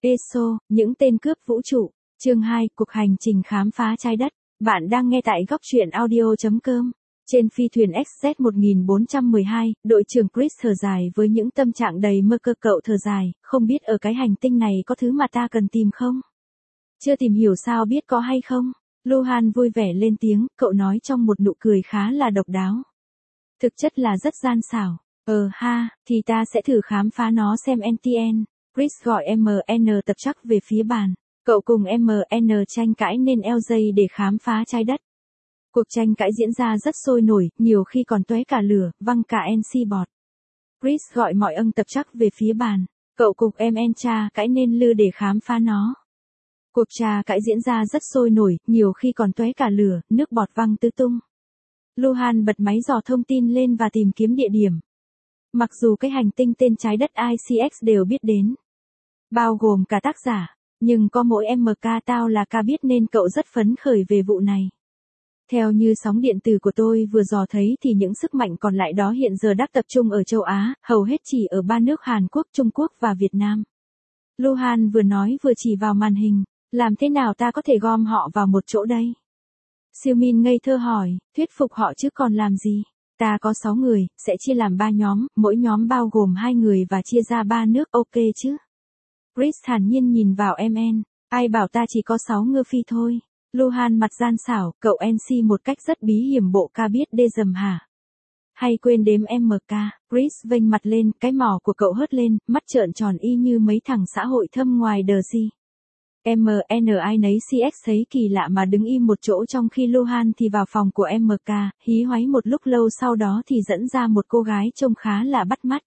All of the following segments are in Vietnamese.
ESO, những tên cướp vũ trụ. Chương 2, cuộc hành trình khám phá trái đất. Bạn đang nghe tại góc truyện audio.com. Trên phi thuyền XZ1412, đội trưởng Chris thở dài với những tâm trạng đầy mơ cơ. Cậu thở dài, không biết ở cái hành tinh này có thứ mà ta cần tìm không? Chưa tìm hiểu sao biết có hay không? Luhan vui vẻ lên tiếng, cậu nói trong một nụ cười khá là độc đáo. Thực chất là rất gian xảo. Thì ta sẽ thử khám phá nó xem NTN. Chris gọi MN tập chắc về phía bàn. Cậu cùng MN tranh cãi nên eo dây để khám phá trái đất. Cuộc tranh cãi diễn ra rất sôi nổi, nhiều khi còn tóe cả lửa, văng cả NC bọt. Chris gọi mọi tập chắc về phía bàn. Cậu cùng MN tra cãi nên lư để khám phá nó. Cuộc trà cãi diễn ra rất sôi nổi, nhiều khi còn tóe cả lửa, nước bọt văng tứ tung. Luhan bật máy dò thông tin lên và tìm kiếm địa điểm. Mặc dù cái hành tinh tên trái đất ICX đều biết đến, bao gồm cả tác giả, nhưng có mỗi MK tao là ca biết nên cậu rất phấn khởi về vụ này. Theo như sóng điện tử của tôi vừa dò thấy thì những sức mạnh còn lại đó hiện giờ đang tập trung ở châu Á, hầu hết chỉ ở ba nước Hàn Quốc, Trung Quốc và Việt Nam. Luhan vừa nói vừa chỉ vào màn hình, làm thế nào ta có thể gom họ vào một chỗ đây? Siêu Min ngây thơ hỏi, thuyết phục họ chứ còn làm gì? Ta có 6 người, sẽ chia làm 3 nhóm, mỗi nhóm bao gồm 2 người và chia ra 3 nước, ok chứ? Chris thản nhiên nhìn vào MN, ai bảo ta chỉ có 6 ngư phi thôi. Luhan mặt gian xảo, cậu NC một cách rất bí hiểm bộ ca biết đê dầm hả? Hay quên đếm MK, Chris vênh mặt lên, cái mỏ của cậu hớt lên, mắt trợn tròn y như mấy thằng xã hội thâm ngoài đờ gì. MN ai nấy CX thấy kỳ lạ mà đứng im một chỗ trong khi Luhan thì vào phòng của MK, hí hoáy một lúc lâu sau đó thì dẫn ra một cô gái trông khá là bắt mắt.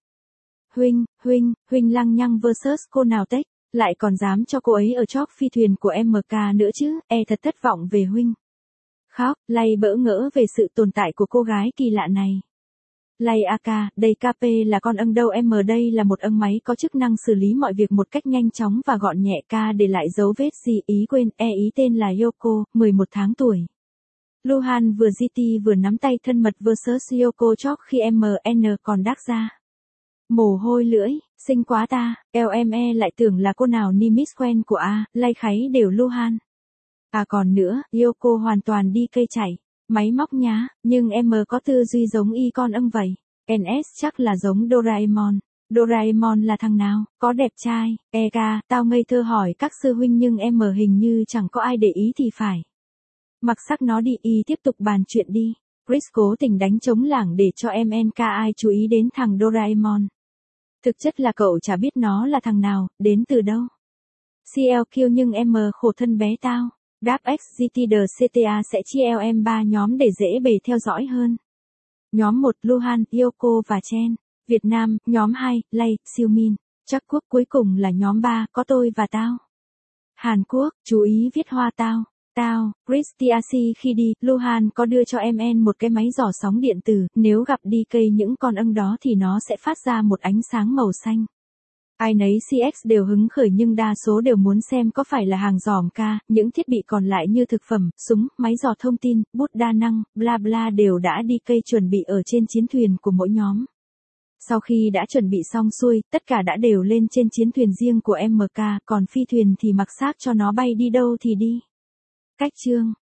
Huynh lăng nhăng versus cô nào tech, lại còn dám cho cô ấy ở chóp phi thuyền của MK nữa chứ, thật thất vọng về huynh. Khóc, lay bỡ ngỡ về sự tồn tại của cô gái kỳ lạ này. Lay AK, đây KP là con đâu đây là một máy có chức năng xử lý mọi việc một cách nhanh chóng và gọn nhẹ. K để lại dấu vết gì ý quên, ý tên là Yoko, 11 tháng tuổi. Luhan vừa GT vừa nắm tay thân mật versus Yoko chóp khi MN còn đắc ra. Mồ hôi lưỡi, xinh quá ta, LME lại tưởng là cô nào Nimis quen của A, lay kháy đều Luhan. Còn nữa, Yoko hoàn toàn đi cây chảy, máy móc nhá, nhưng M có tư duy giống y con vậy. NS chắc là giống Doraemon. Doraemon là thằng nào, có đẹp trai, tao ngây thơ hỏi các sư huynh nhưng M hình như chẳng có ai để ý thì phải. Mặc sắc nó đi y tiếp tục bàn chuyện đi. Chris cố tình đánh trống lảng để cho MNK ai chú ý đến thằng Doraemon. Thực chất là cậu chả biết nó là thằng nào, đến từ đâu. CLQ nhưng M khổ thân bé tao. Đáp XGT CTA sẽ chia LM 3 nhóm để dễ bề theo dõi hơn. Nhóm 1 Luhan, Yoko và Chen. Việt Nam, nhóm 2, Lay, Siêu Min. Chắc Quốc cuối cùng là nhóm 3, có tôi và tao. Hàn Quốc, chú ý viết hoa tao. Chris TRC khi đi, Luhan có đưa cho MN một cái máy dò sóng điện tử, nếu gặp đi cây những con đó thì nó sẽ phát ra một ánh sáng màu xanh. Ai nấy CX đều hứng khởi nhưng đa số đều muốn xem có phải là hàng dòm ca, những thiết bị còn lại như thực phẩm, súng, máy dò thông tin, bút đa năng, bla bla đều đã đi cây chuẩn bị ở trên chiến thuyền của mỗi nhóm. Sau khi đã chuẩn bị xong xuôi, tất cả đã đều lên trên chiến thuyền riêng của MK, còn phi thuyền thì mặc xác cho nó bay đi đâu thì đi. Cách chương